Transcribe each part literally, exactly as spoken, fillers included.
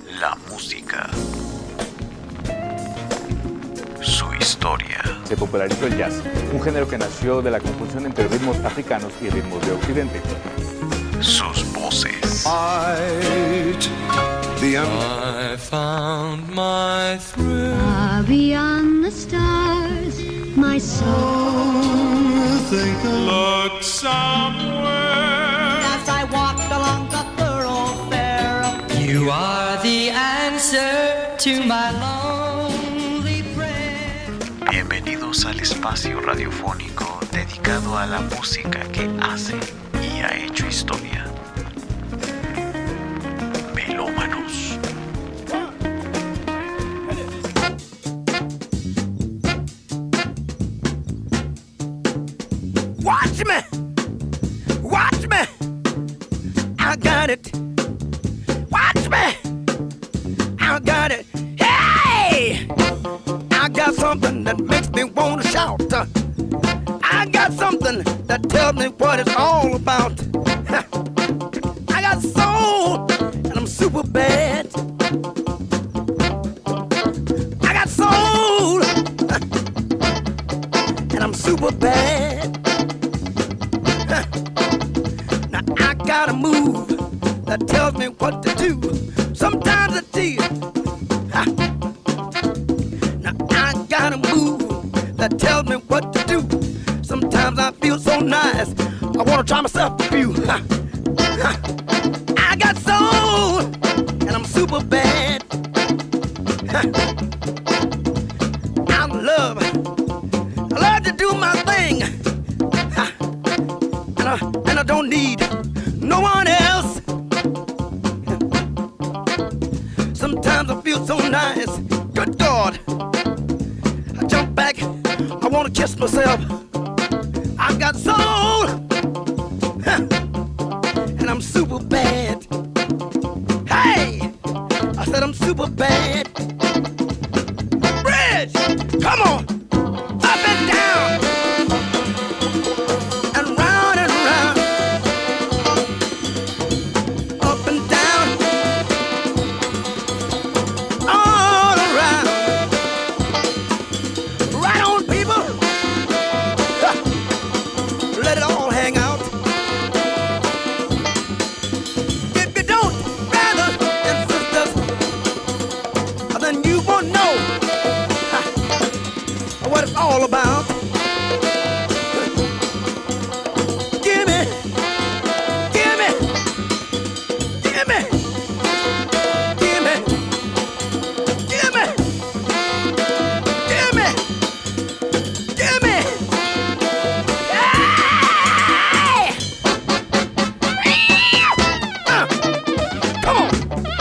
La música. Su historia. Se popularizó el jazz, un género que nació de la conjunción entre ritmos africanos y ritmos de Occidente. Sus voces. Fight the un- I found my thrill. Far beyond the stars, my soul. think of Look somewhere. As I walked along the thoroughfare, You are the answer to my lonely prayer. Bienvenidos al espacio radiofónico dedicado a la música que hace y ha hecho historia. Melómanos. watch me, watch me, I got it. Watch me, I got it. Hey, I got something that makes me wanna shout. I got something that tells me what it's all about. I got soul, and I'm super bad. I got soul, and I'm super bad. Now I got a move that tells me what to do. Sometimes I tease. Now I got a move that tells me what to do. Sometimes I feel so nice, I wanna try myself a few. I got soul, and I'm super bad. I love, I love to do my thing, and I, and I don't need no one else. Sometimes I feel so nice, good God, I jump back, I wanna kiss myself. I got soul, and I'm super bad. Hey, I said I'm super bad. Bridge, come on, up and down, and round and round, up and down, all around. Right on, people. Let it all hang out. If you don't, brothers and sisters, then you won't know what it's all about. Give me, give me, give me, give me, give me, give me, give me. Hey! Uh, come on.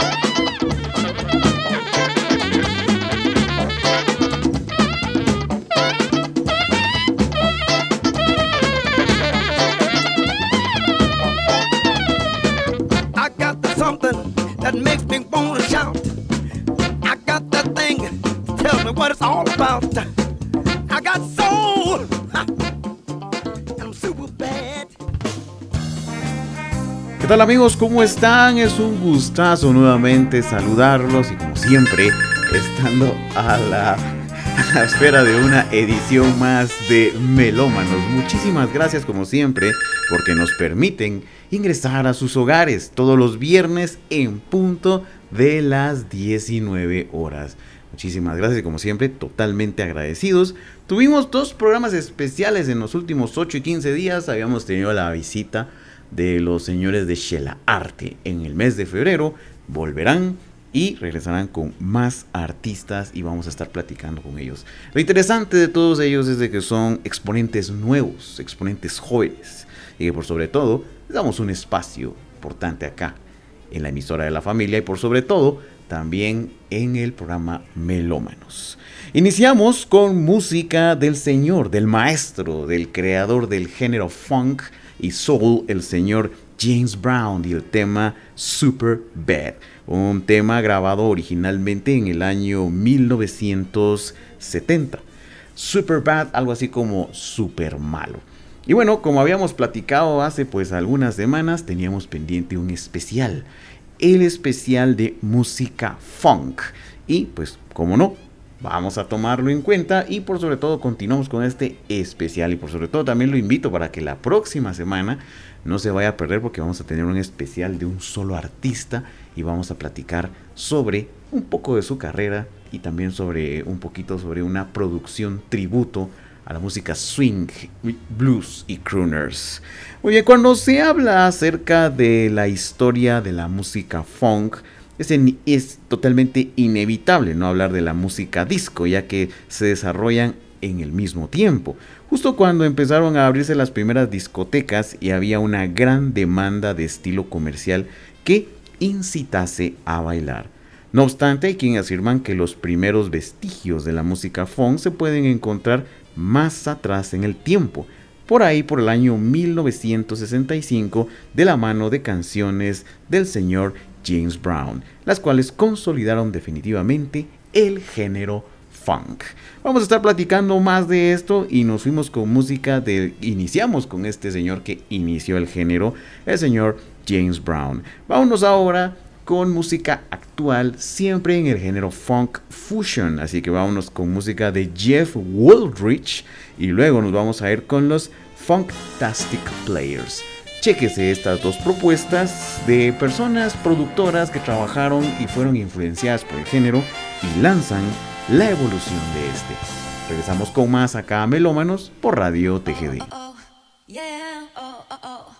I got the something that makes me wanna shout. I got that thing that tells me what it's all about. I got soul, and I'm super bad. ¿Qué tal, amigos? ¿Cómo están? Es un gustazo nuevamente saludarlos y, como siempre, estando a la, a la espera de una edición más de Melómanos. Muchísimas gracias, como siempre, porque nos permiten ingresar a sus hogares todos los viernes en punto de las diecinueve horas. Muchísimas gracias y, como siempre, totalmente agradecidos. Tuvimos dos programas especiales en los últimos ocho y quince días. Habíamos tenido la visita de los señores de Shela Arte en el mes de febrero. Volverán y regresarán con más artistas y vamos a estar platicando con ellos. Lo interesante de todos ellos es de que son exponentes nuevos, exponentes jóvenes, y que por sobre todo les damos un espacio importante acá en la emisora de la familia y por sobre todo también en el programa Melómanos. Iniciamos con música del señor, del maestro, del creador del género funk y soul, el señor James Brown, y el tema Super Bad, un tema grabado originalmente en el año mil novecientos setenta. Super Bad, algo así como super malo. Y bueno, como habíamos platicado hace pues algunas semanas, teníamos pendiente un especial el especial de música funk. Y pues, como no, vamos a tomarlo en cuenta y por sobre todo continuamos con este especial. Y por sobre todo también lo invito para que la próxima semana no se vaya a perder, porque vamos a tener un especial de un solo artista y vamos a platicar sobre un poco de su carrera y también sobre un poquito sobre una producción tributo a la música swing, blues y crooners. Oye, cuando se habla acerca de la historia de la música funk, es, en, es totalmente inevitable no hablar de la música disco, ya que se desarrollan en el mismo tiempo, justo cuando empezaron a abrirse las primeras discotecas y había una gran demanda de estilo comercial que incitase a bailar. No obstante, hay quienes afirman que los primeros vestigios de la música funk se pueden encontrar más atrás en el tiempo, por ahí por el año mil novecientos sesenta y cinco, de la mano de canciones del señor James Brown, las cuales consolidaron definitivamente el género funk. Vamos a estar platicando más de esto y nos fuimos con música de... Iniciamos con este señor que inició el género, el señor James Brown. Vámonos ahora con música actual, siempre en el género funk fusion. Así que vámonos con música de Jeff Wooldridge y luego nos vamos a ir con los Funktastic Players. Chéquese estas dos propuestas de personas productoras que trabajaron y fueron influenciadas por el género y lanzan la evolución de este. Regresamos con más acá a Melómanos por Radio T G D. Oh, oh, yeah, oh, oh, oh.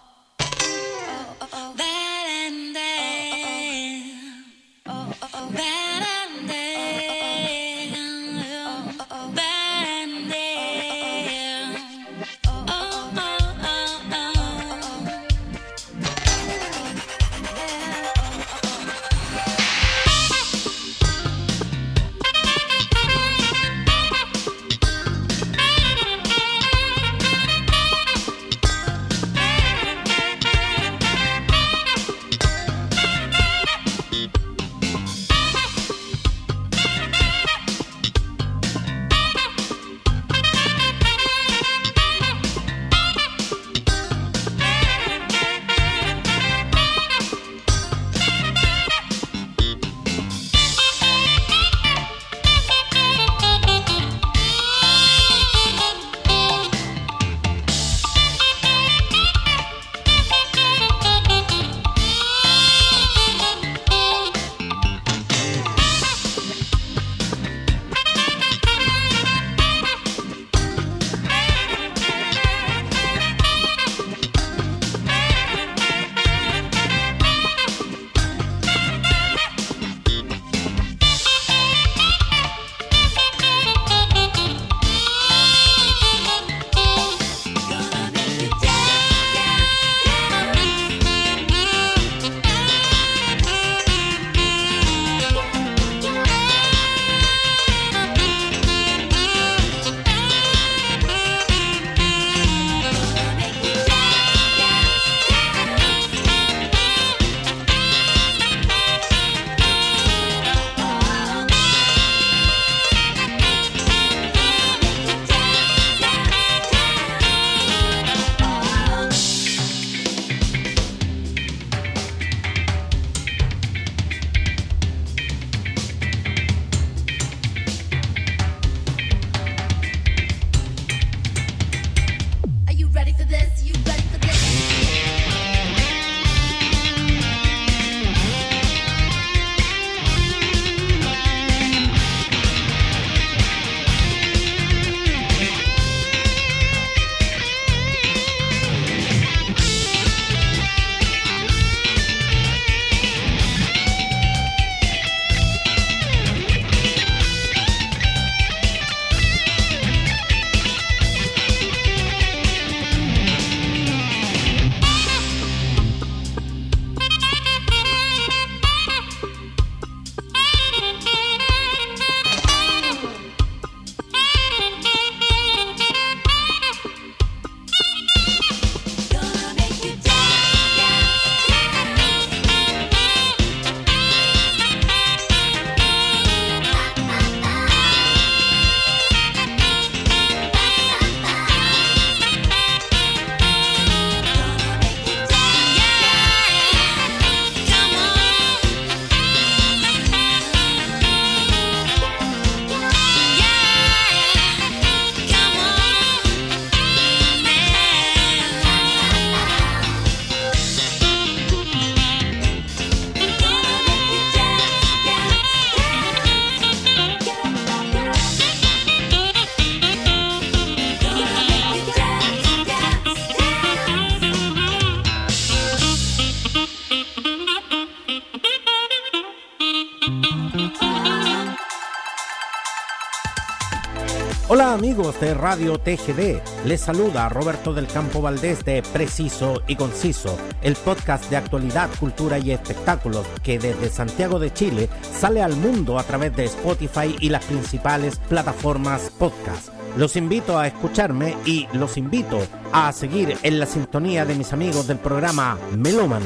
Hola amigos de Radio T G D, les saluda Roberto del Campo Valdés de Preciso y Conciso, el podcast de actualidad, cultura y espectáculos que desde Santiago de Chile sale al mundo a través de Spotify y las principales plataformas podcast. Los invito a escucharme y los invito a seguir en la sintonía de mis amigos del programa Melómano.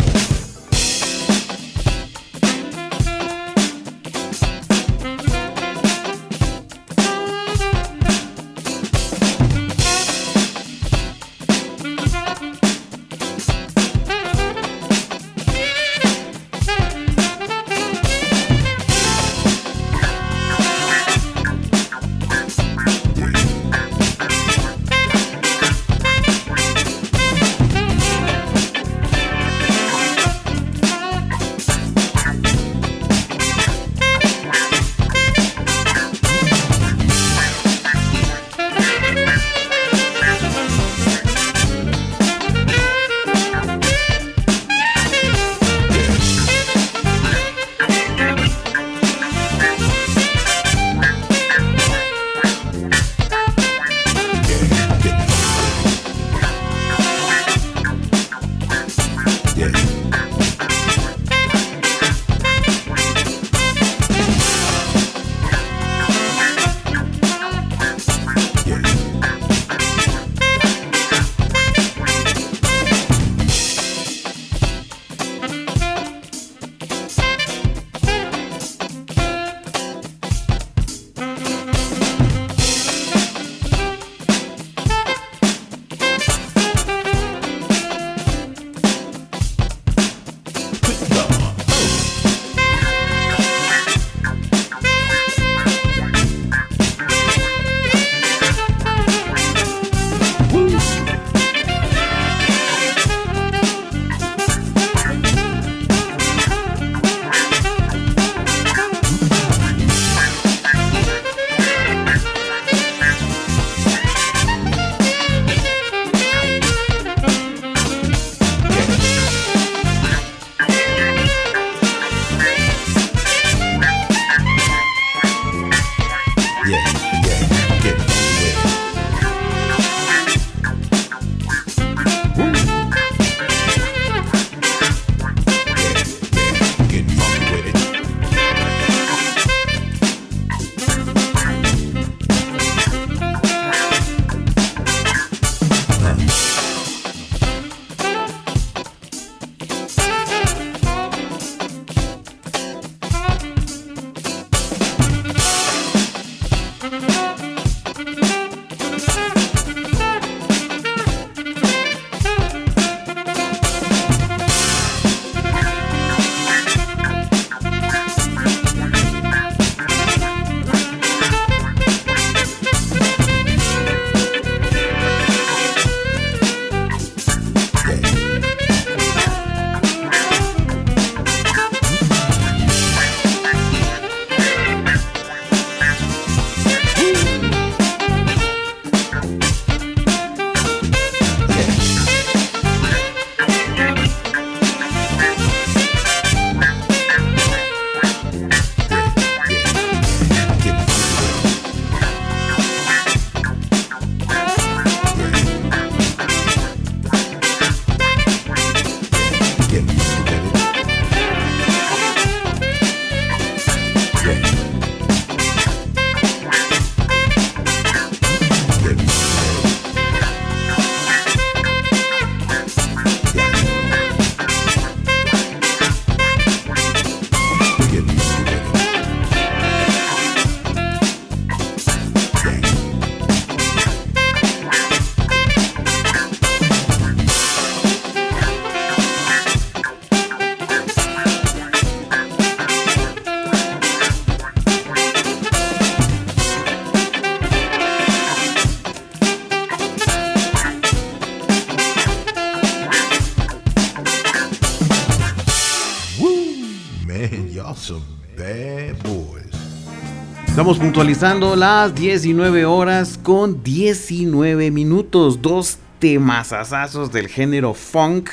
Estamos puntualizando las diecinueve horas con diecinueve minutos. Dos temasazazos del género funk.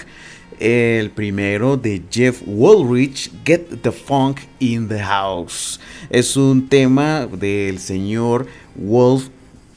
El primero de Jeff Woolrich, Get the Funk in the House. Es un tema del señor Wolf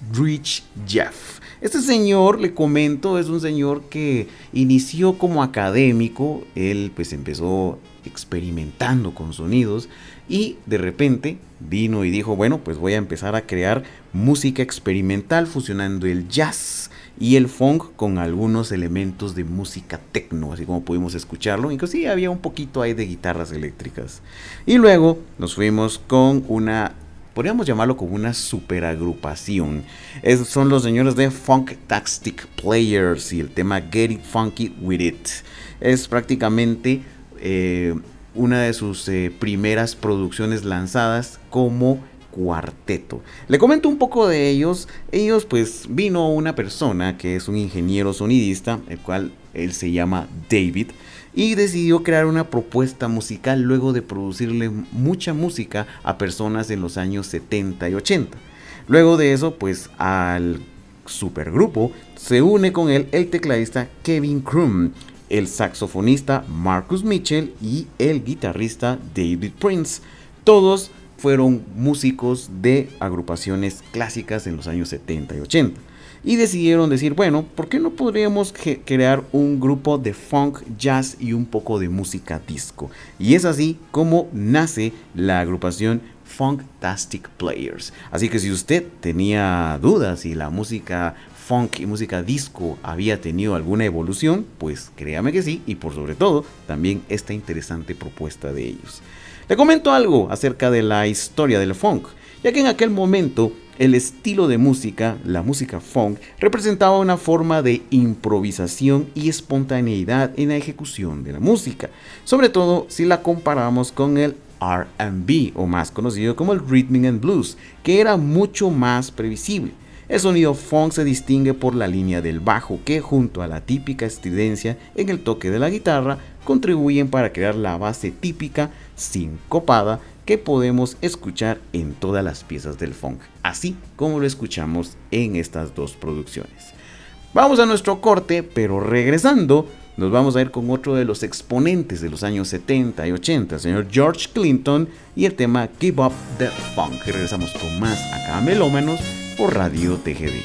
Rich Jeff. Este señor, le comento, es un señor que inició como académico. Él pues empezó experimentando con sonidos y de repente vino y dijo, bueno, pues voy a empezar a crear música experimental fusionando el jazz y el funk con algunos elementos de música techno, así como pudimos escucharlo. Inclusive había un poquito ahí de guitarras eléctricas. Y luego nos fuimos con una, podríamos llamarlo como una superagrupación. Es, son los señores de Funktastic Players y el tema Getting Funky With It. Es prácticamente eh, una de sus eh, primeras producciones lanzadas como cuarteto. Le comento un poco de ellos. Ellos pues vino una persona que es un ingeniero sonidista, el cual él se llama David, y decidió crear una propuesta musical luego de producirle mucha música a personas en los años setenta y ochenta. Luego de eso pues al supergrupo se une con él el tecladista Kevin Crum, el saxofonista Marcus Mitchell y el guitarrista David Prince. Todos fueron músicos de agrupaciones clásicas en los años setenta y ochenta. Y decidieron decir, bueno, ¿por qué no podríamos crear un grupo de funk, jazz y un poco de música disco? Y es así como nace la agrupación Funktastic Players. Así que si usted tenía dudas si la música funk y música disco había tenido alguna evolución, pues créame que sí, y por sobre todo también esta interesante propuesta de ellos. Le comento algo acerca de la historia del funk, ya que en aquel momento el estilo de música, la música funk, representaba una forma de improvisación y espontaneidad en la ejecución de la música, sobre todo si la comparamos con el R and B, o más conocido como el Rhythm and Blues, que era mucho más previsible. El sonido funk se distingue por la línea del bajo, que junto a la típica estridencia en el toque de la guitarra contribuyen para crear la base típica sincopada que podemos escuchar en todas las piezas del funk, así como lo escuchamos en estas dos producciones. Vamos a nuestro corte, pero regresando nos vamos a ir con otro de los exponentes de los años setenta y ochenta, el señor George Clinton, y el tema Give Up the Funk. Y regresamos con más acá a Melómanos por Radio T G D.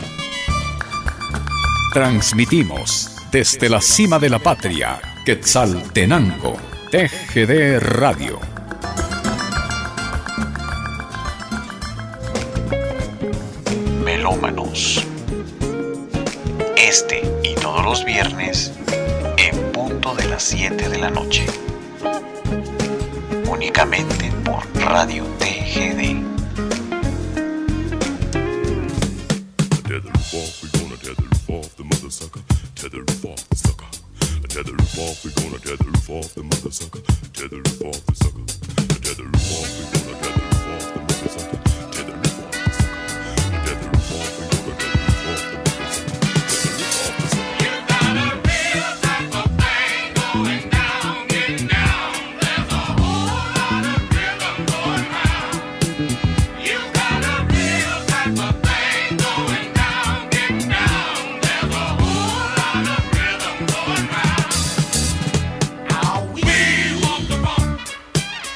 Transmitimos desde la cima de la patria, Quetzaltenango, T G D Radio. Melómanos. Este y todos los viernes en punto de las siete de la noche. Únicamente por Radio T G D. Tether roof off, we gonna tether roof off the mother sucker. Tether roof off the sucker. Tether roof off, we gonna tether roof off the mother sucker. Tether roof off the sucker. Tether roof off, we gonna tether roof off the mother sucker. Tether roof off the sucker. Tether roof off, we gonna tether roof off the mother sucker. Tether roof off the sucker. You got a real type of thing going down, getting down. There's a whole lot of rhythm going round. You got a real type of thing going down, getting down. There's a whole lot of rhythm going round. How we want the funk.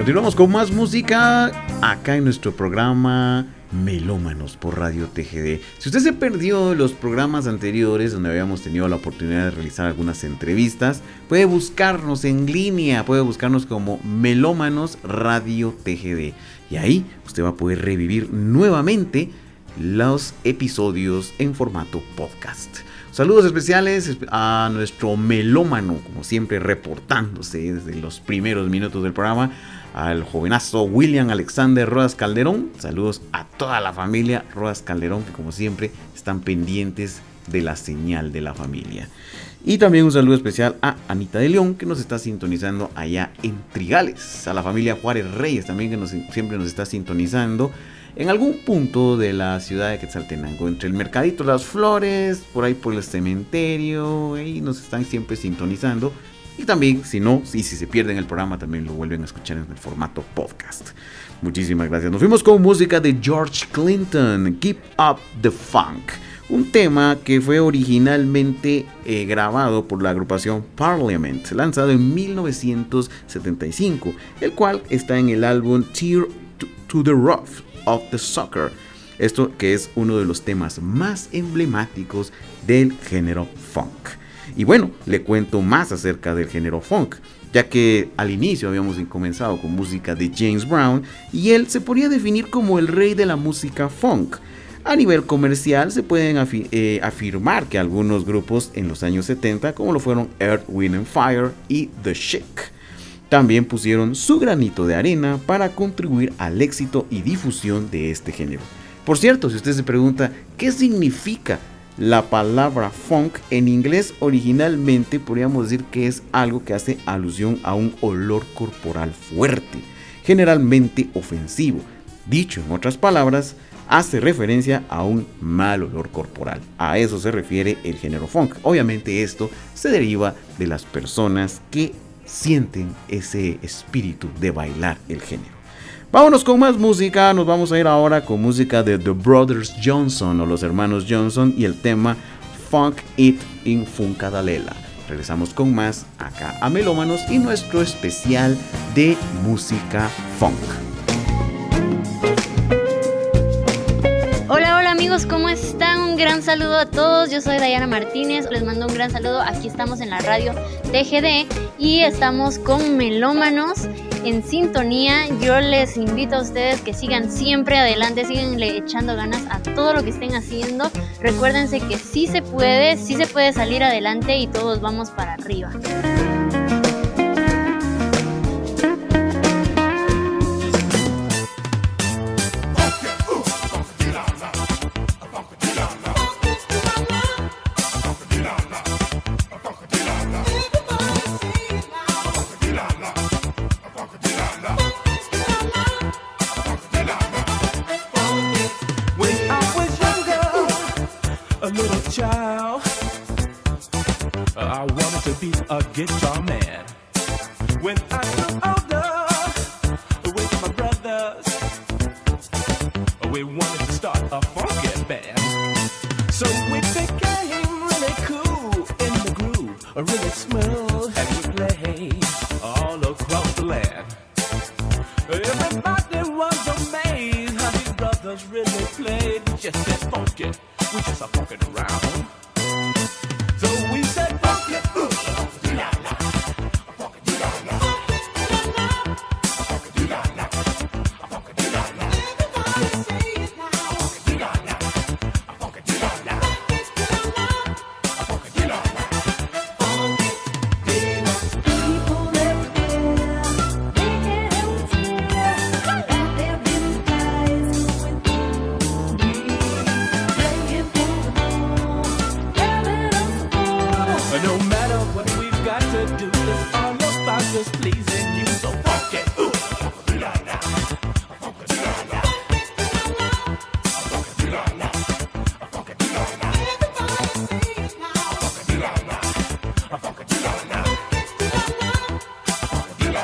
Continuamos con más música acá en nuestro programa Melómanos por Radio T G D. Si usted se perdió los programas anteriores donde habíamos tenido la oportunidad de realizar algunas entrevistas, puede buscarnos en línea, puede buscarnos como Melómanos Radio T G D. Y ahí usted va a poder revivir nuevamente los episodios en formato podcast. Saludos especiales a nuestro melómano, como siempre reportándose desde los primeros minutos del programa, al jovenazo William Alexander Rodas Calderón. Saludos a toda la familia Rodas Calderón, que como siempre están pendientes de la señal de la familia. Y también un saludo especial a Anita de León, que nos está sintonizando allá en Trigales. A la familia Juárez Reyes también, que nos, siempre nos está sintonizando en algún punto de la ciudad de Quetzaltenango, entre el Mercadito Las Flores, por ahí por el cementerio, ahí nos están siempre sintonizando. Y también, si no, y si se pierden el programa, también lo vuelven a escuchar en el formato podcast. Muchísimas gracias. Nos fuimos con música de George Clinton, Keep Up the Funk. Un tema que fue originalmente eh, grabado por la agrupación Parliament, lanzado en mil novecientos setenta y cinco, el cual está en el álbum Tear to, to the Rough of the Sucker. Esto que es uno de los temas más emblemáticos del género funk. Y bueno, le cuento más acerca del género funk, ya que al inicio habíamos comenzado con música de James Brown y él se podría definir como el rey de la música funk. A nivel comercial se pueden afi- eh, afirmar que algunos grupos en los años setenta, como lo fueron Earth, Wind and Fire y The Chic, también pusieron su granito de arena para contribuir al éxito y difusión de este género. Por cierto, si usted se pregunta qué significa la palabra funk, en inglés originalmente podríamos decir que es algo que hace alusión a un olor corporal fuerte, generalmente ofensivo. Dicho en otras palabras, hace referencia a un mal olor corporal. A eso se refiere el género funk. Obviamente esto se deriva de las personas que sienten ese espíritu de bailar el género. Vámonos con más música. Nos vamos a ir ahora con música de The Brothers Johnson o los hermanos Johnson y el tema Funk It in Funkadalela. Regresamos con más acá a Melómanos y nuestro especial de música funk. Hola, hola amigos, ¿cómo están? Un gran saludo a todos, yo soy Dayana Martínez, les mando un gran saludo, aquí estamos en la radio T G D y estamos con Melómanos en sintonía. Yo les invito a ustedes que sigan siempre adelante, síganle echando ganas a todo lo que estén haciendo. Recuérdense que sí se puede, sí se puede salir adelante y todos vamos para arriba. Child, I wanted to be a guitar man. When I grew older, with my brothers, we wanted to start a funky band. So we became really cool in the groove, really smooth, and we played all across the land. Everybody was amazed how these brothers really played. We just said funky. We just are fucking around. So we said fuck it, ooh, la la, fuck it, la la, fuck it, la la, fuck it, la la. Everybody say it now, fuck it, la la, fuck it, la la, fuck it, la la. People everywhere, they can't help it, and there been guys going through me. No matter what we've got to do, it's all about just pleasing you. So fuck it, ooh, fuck it, la la, fuck it, la la, fuck it, la la, fuck it, la la. Everybody say it now, fuck it, la la, fuck it, la la, fuck it, la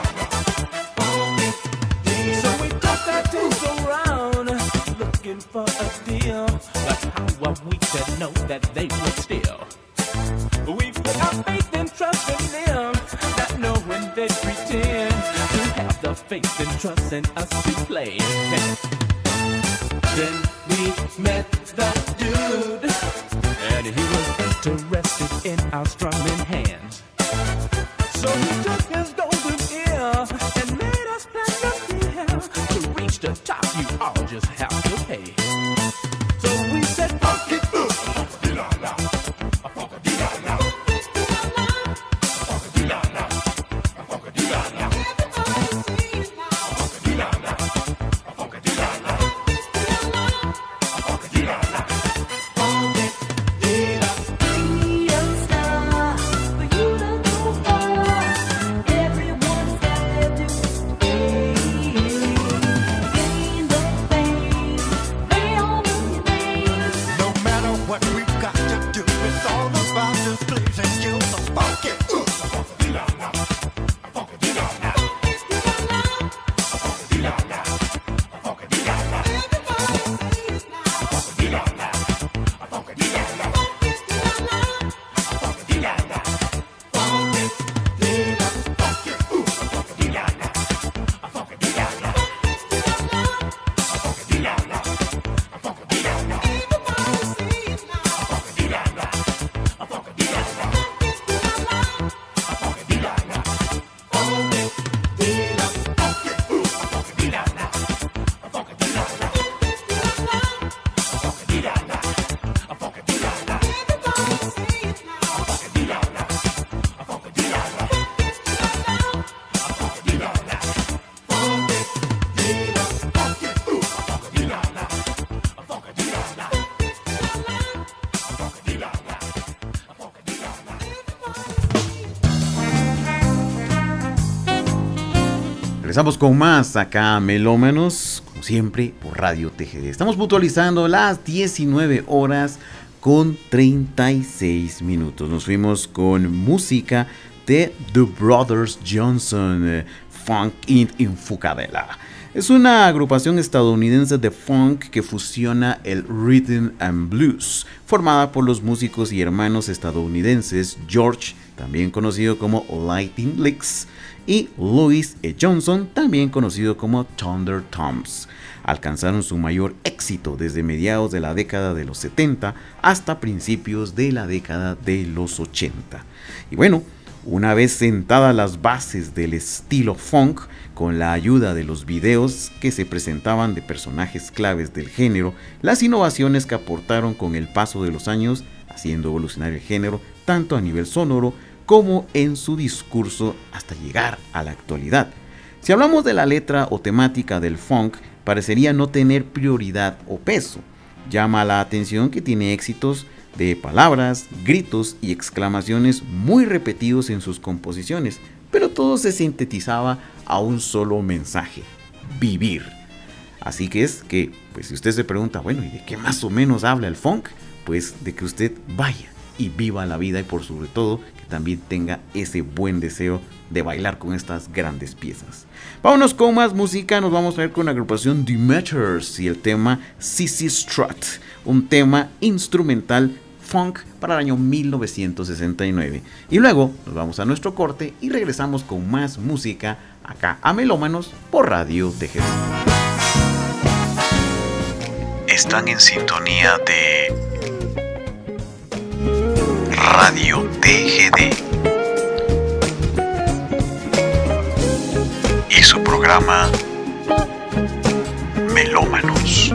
la. So we got that things around, looking for a deal. But how are we to know that they would steal? We put our faith and trust in them, not knowing they pretend to have the faith and trust in us to play. Then we met the dude, and he was interested in our strumming hands. So he took his golden ear and made us platinum deal. To reach the top, you all just have to pay. So we said, funky, ooh, funky-dee-la-la, funky-dee-la-la, funky-dee-la-la, funky-dee-la-la, funky-dee-la-la, funky-dee-la-la, funky-dee-la-la. Regresamos con más acá, melómanos, como siempre, por Radio T G D. Estamos puntualizando las diecinueve horas con treinta y seis minutos. Nos fuimos con música de The Brothers Johnson, eh, Funk in Infukadela. Es una agrupación estadounidense de funk que fusiona el rhythm and blues, formada por los músicos y hermanos estadounidenses George, también conocido como Lightning Licks, y Louis E. Johnson, también conocido como Thunder Toms. Alcanzaron su mayor éxito desde mediados de la década de los setenta hasta principios de la década de los ochenta. Y bueno, una vez sentadas las bases del estilo funk, con la ayuda de los videos que se presentaban de personajes claves del género, las innovaciones que aportaron con el paso de los años, haciendo evolucionar el género tanto a nivel sonoro como en su discurso hasta llegar a la actualidad. Si hablamos de la letra o temática del funk, parecería no tener prioridad o peso. Llama la atención que tiene éxitos de palabras, gritos y exclamaciones muy repetidos en sus composiciones, pero todo se sintetizaba a un solo mensaje: vivir. Así que es que, pues si usted se pregunta, bueno, ¿y de qué más o menos habla el funk? Pues de que usted vaya y viva la vida, y por sobre todo que también tenga ese buen deseo de bailar con estas grandes piezas. Vámonos con más música. Nos vamos a ver con la agrupación Demeters y el tema Sissy Strut, un tema instrumental funk para el año mil novecientos sesenta y nueve. Y luego nos vamos a nuestro corte y regresamos con más música acá a Melómanos por Radio T G D. Están en sintonía de Radio T G D y su programa Melómanos.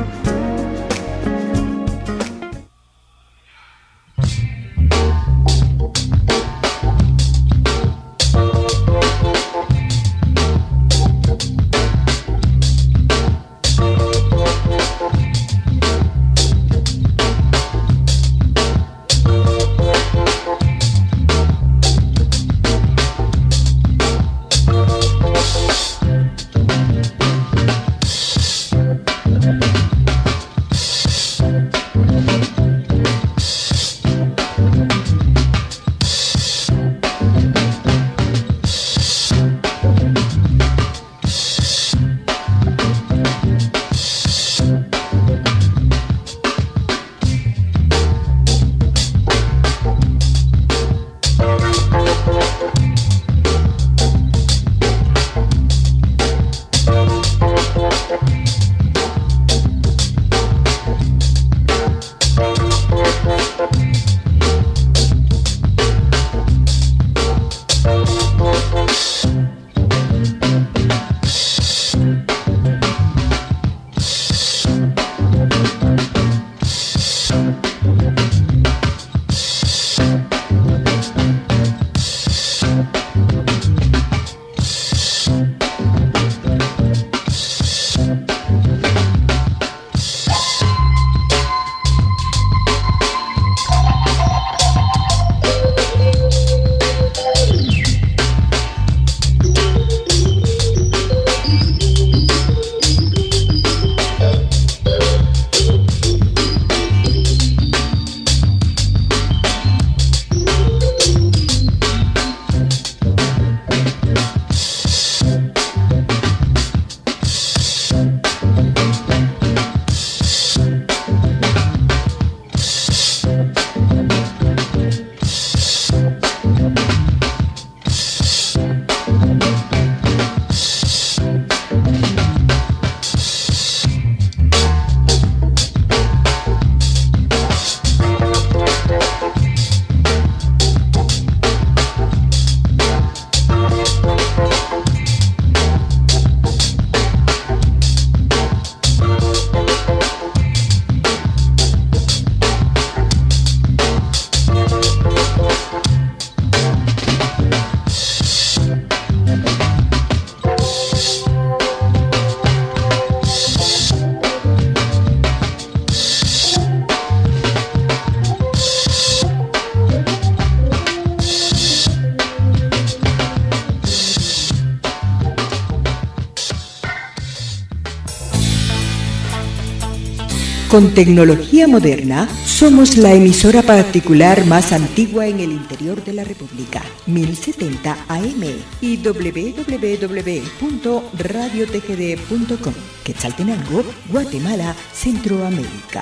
Con tecnología moderna, somos la emisora particular más antigua en el interior de la República, mil setenta A M y doble u doble u doble u punto radio t g d punto com, Quetzaltenango, Guatemala, Centroamérica.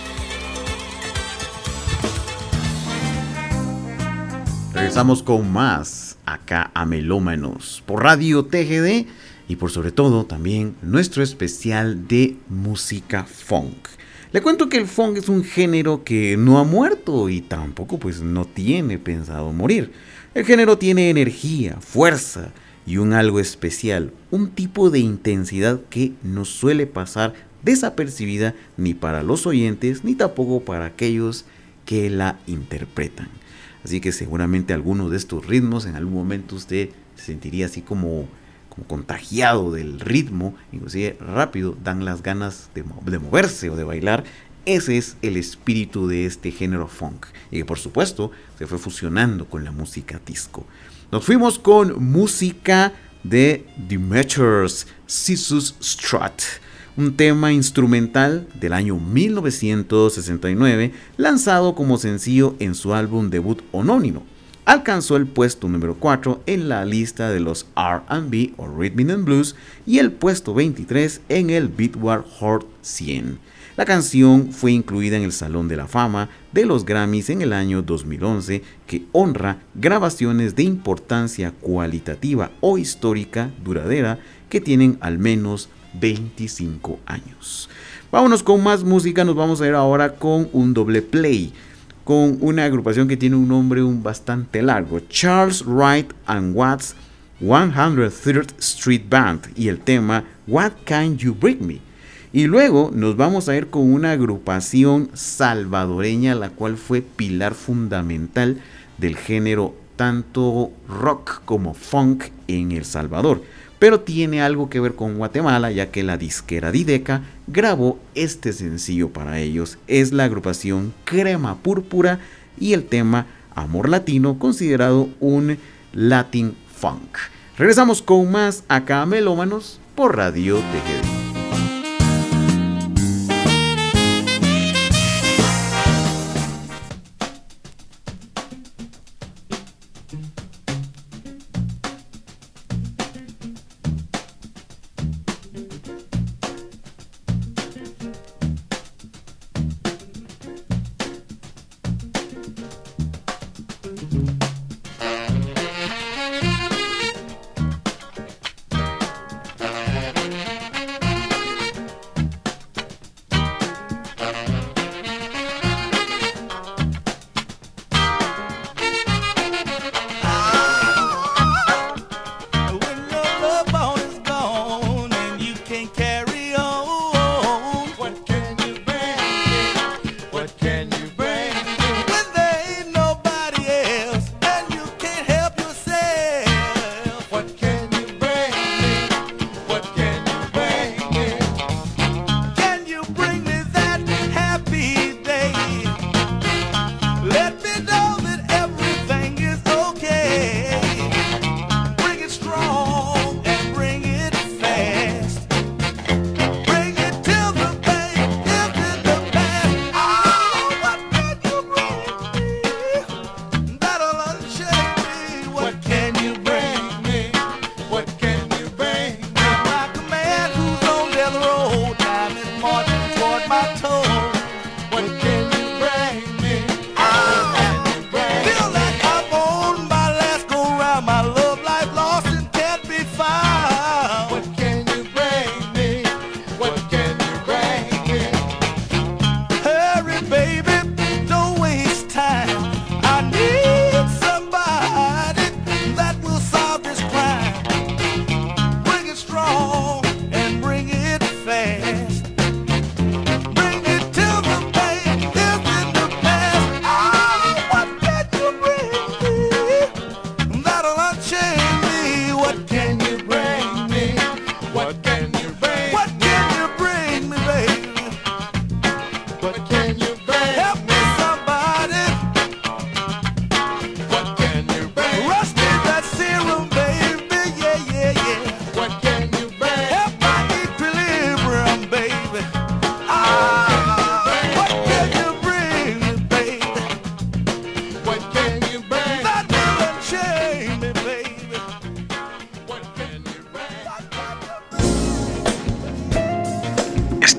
Regresamos con más acá a Melómanos por Radio T G D y por sobre todo también nuestro especial de música funk. Le cuento que el funk es un género que no ha muerto y tampoco pues no tiene pensado morir. El género tiene energía, fuerza y un algo especial, un tipo de intensidad que no suele pasar desapercibida ni para los oyentes ni tampoco para aquellos que la interpretan. Así que seguramente alguno de estos ritmos en algún momento usted se sentiría así como, como contagiado del ritmo, inclusive rápido dan las ganas de, de moverse o de bailar. Ese es el espíritu de este género funk y que por supuesto se fue fusionando con la música disco. Nos fuimos con música de Demetrius Sissus Strut, un tema instrumental del año mil novecientos sesenta y nueve, lanzado como sencillo en su álbum debut homónimo. Alcanzó el puesto número cuatro en la lista de los R and B o Rhythm and Blues y el puesto veintitrés en el Billboard Hot cien. La canción fue incluida en el Salón de la Fama de los Grammys en el año dos mil once, que honra grabaciones de importancia cualitativa o histórica duradera que tienen al menos veinticinco años. Vámonos con más música, nos vamos a ir ahora con un doble play, con una agrupación que tiene un nombre un bastante largo, Charles Wright and Watts one third Street Band y el tema What Can You Bring Me. Y luego nos vamos a ir con una agrupación salvadoreña, la cual fue pilar fundamental del género tanto rock como funk en El Salvador, pero tiene algo que ver con Guatemala, ya que la disquera Dideca grabó este sencillo para ellos. Es la agrupación Crema Púrpura y el tema Amor Latino, considerado un Latin Funk. Regresamos con más acá a Melómanos por Radio T G D.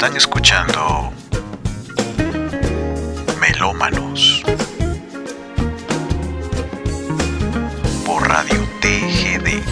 Están escuchando Melómanos por Radio T G D.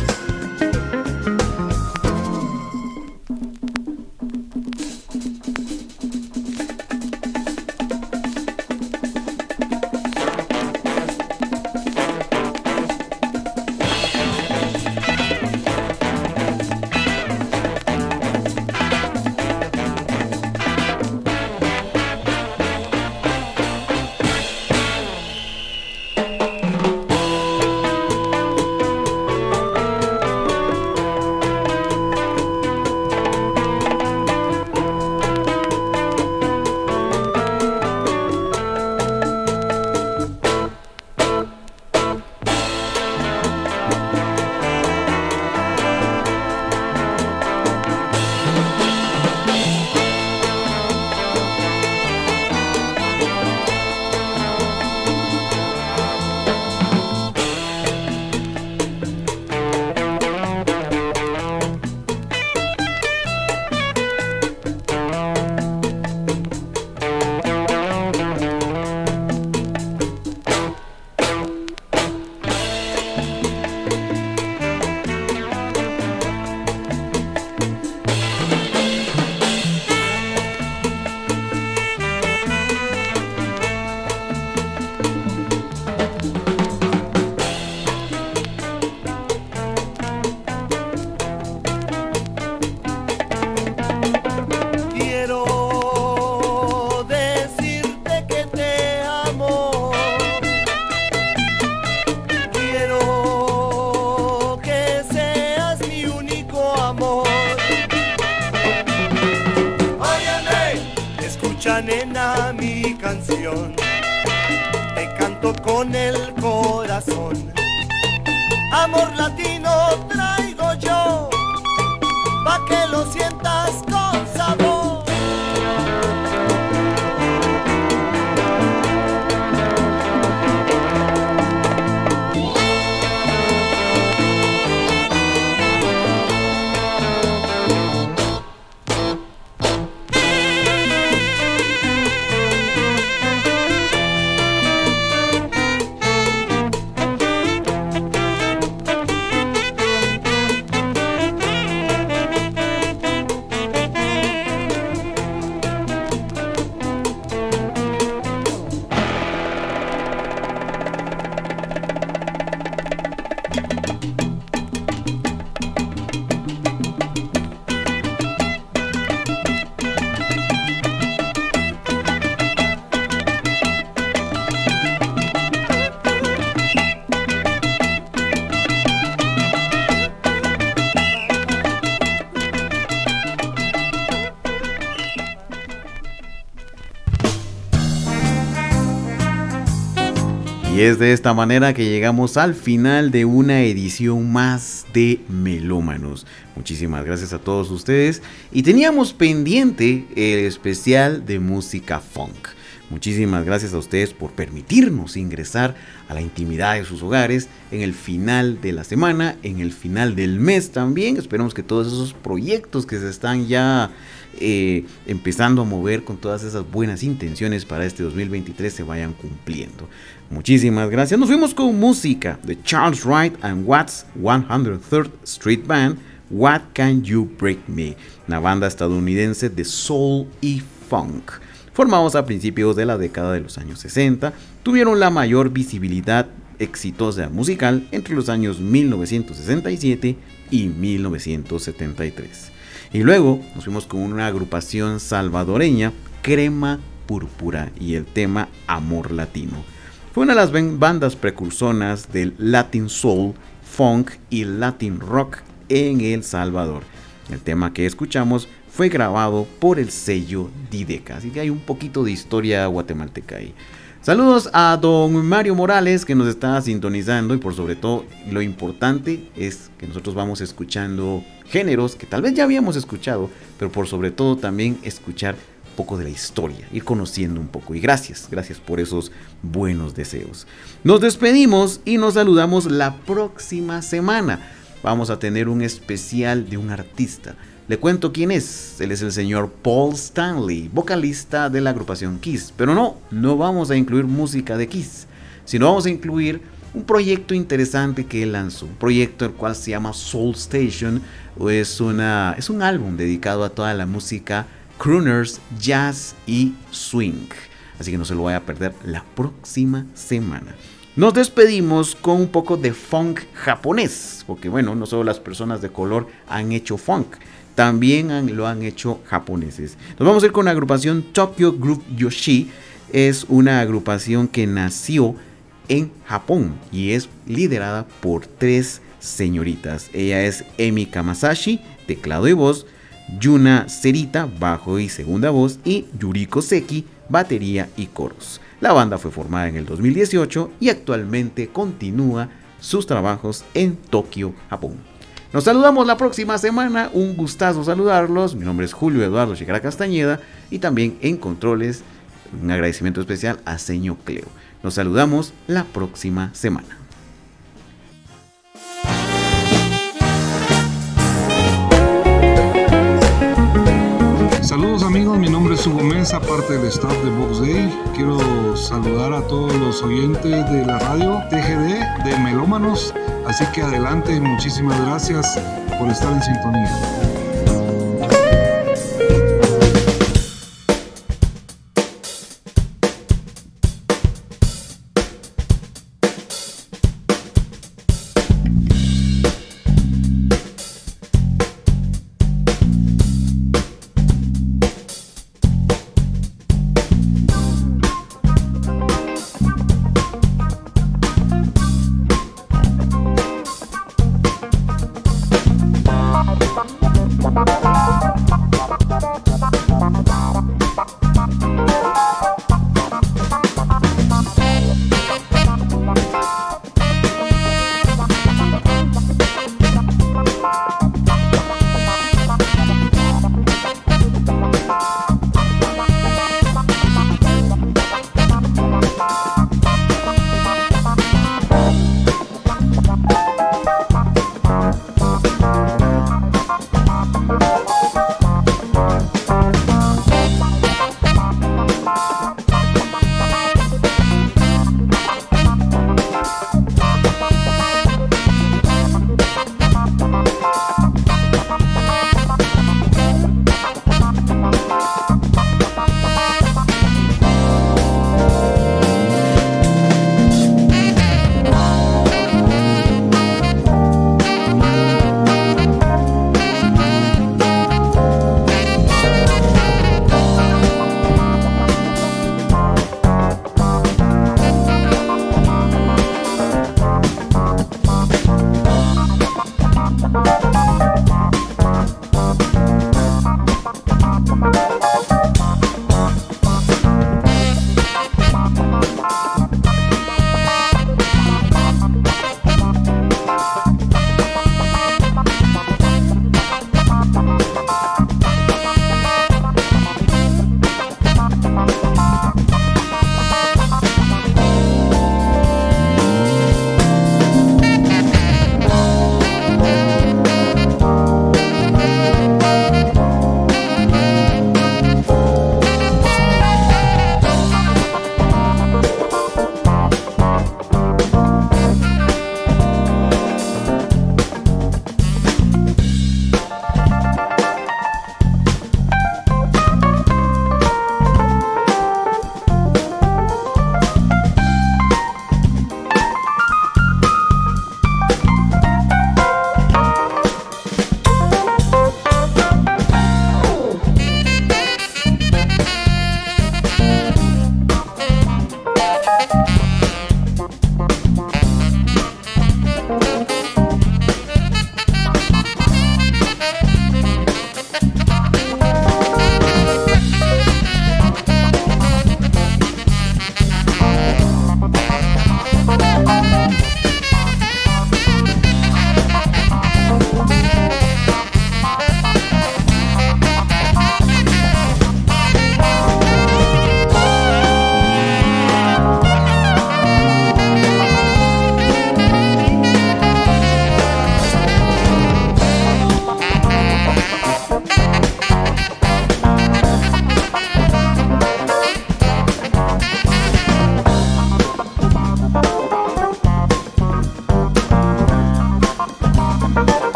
Y es de esta manera que llegamos al final de una edición más de Melómanos. Muchísimas gracias a todos ustedes. Y teníamos pendiente el especial de música funk. Muchísimas gracias a ustedes por permitirnos ingresar a la intimidad de sus hogares en el final de la semana, en el final del mes también. Esperemos que todos esos proyectos que se están ya eh, empezando a mover con todas esas buenas intenciones para este dos mil veintitrés se vayan cumpliendo. Muchísimas gracias. Nos fuimos con música de Charles Wright and Watts one hundred third Street Band, What Can You Break Me, una banda estadounidense de soul y funk. Formados a principios de la década de los años sesenta, tuvieron la mayor visibilidad exitosa musical entre los años mil novecientos sesenta y siete y mil novecientos setenta y tres. Y luego nos fuimos con una agrupación salvadoreña, Crema Púrpura, y el tema Amor Latino. Fue una de las bandas precursoras del Latin Soul, Funk y Latin Rock en El Salvador. El tema que escuchamos fue grabado por el sello Dideca, así que hay un poquito de historia guatemalteca ahí. Saludos a don Mario Morales, que nos está sintonizando, y por sobre todo lo importante es que nosotros vamos escuchando géneros que tal vez ya habíamos escuchado, pero por sobre todo también escuchar un poco de la historia, ir conociendo un poco. Y gracias, gracias por esos buenos deseos. Nos despedimos y nos saludamos la próxima semana. Vamos a tener un especial de un artista. Le cuento quién es. Él es el señor Paul Stanley, vocalista de la agrupación Kiss. Pero no, no vamos a incluir música de Kiss, sino vamos a incluir un proyecto interesante que él lanzó. Un proyecto el cual se llama Soul Station. Es, una, es un álbum dedicado a toda la música crooners, jazz y swing. Así que no se lo vaya a perder la próxima semana. Nos despedimos con un poco de funk japonés, porque bueno, no solo las personas de color han hecho funk, también han, lo han hecho japoneses. Nos vamos a ir con la agrupación Tokyo Group Yoshi. Es una agrupación que nació en Japón y es liderada por tres señoritas. Ella es Emi Kamasashi, teclado y voz, Yuna Serita, bajo y segunda voz, y Yuriko Seki, batería y coros. La banda fue formada en el dos mil dieciocho y actualmente continúa sus trabajos en Tokio, Japón. Nos saludamos la próxima semana, un gustazo saludarlos. Mi nombre es Julio Eduardo Chicara Castañeda y también en controles un agradecimiento especial a Señor Cleo. Nos saludamos la próxima semana. Saludos amigos, mi nombre es Hugo Mensa, parte del staff de Box Day. Quiero saludar a todos los oyentes de la radio T G D de Melómanos. Así que adelante, muchísimas gracias por estar en sintonía.